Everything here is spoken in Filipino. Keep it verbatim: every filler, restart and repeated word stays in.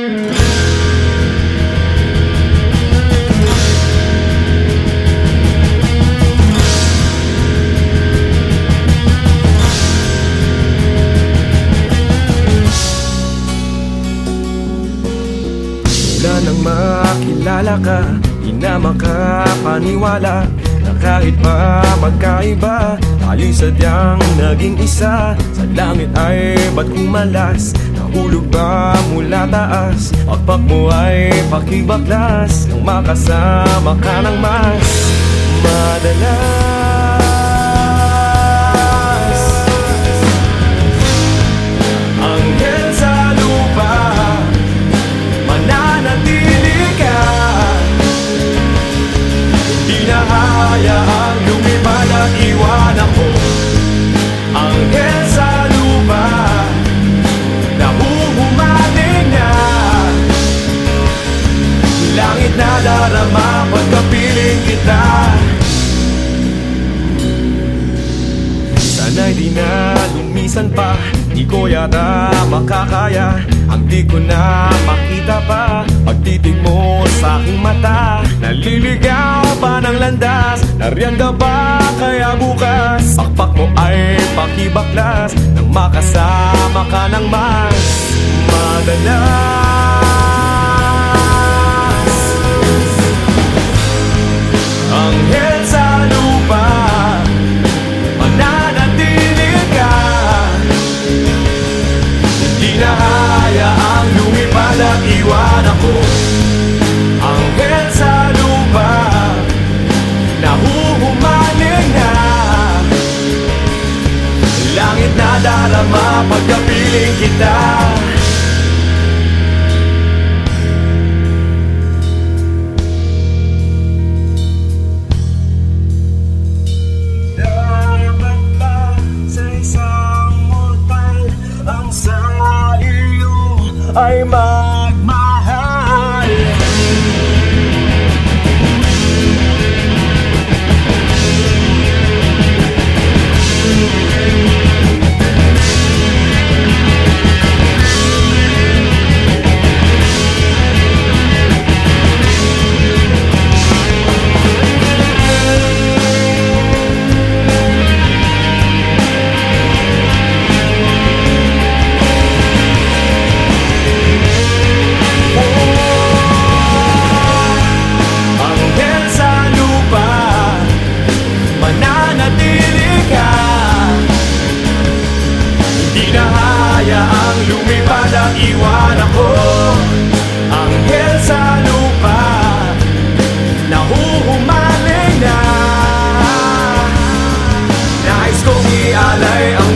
Mula nang makilala ka, di na makapaniwala na kahit pa magkaiba, tayo'y sadyang naging isa. Sa langit ay ba't kumalas? Nahulog ba mula taas? Pagpak mo ay pakibaklas nang makasama ka ng mas madalas. Anghel sa lupa, mananatili ka. Di na hayaang lumipad at iwan ako. Anghel sa lupa, nahuhumaling na. Langit na darama pagkapiling kita. Sana'y di na lumisan pa, di ko yata makakaya ang di ko na makita pa. Pagtitig mo sa aking mata, naliligaw pa ng landas. Nariyan ka ba kaya bukas? Pakpak mo ay pakibaklas nang makasama ka ng mas madalas. Anghel sa lupa, mananatili ka. Di na hayaang lumipad at iwan ako. Anghel sa lupa, nahuhumaling na. Langit na darama pagkapiling kita. Dapat ba sa isang mortal ang sa iyo ay magmahal? Ang lumipad at iwan ako. Anghel sa lupa, nahuhumaling na. Nais kong ialay ang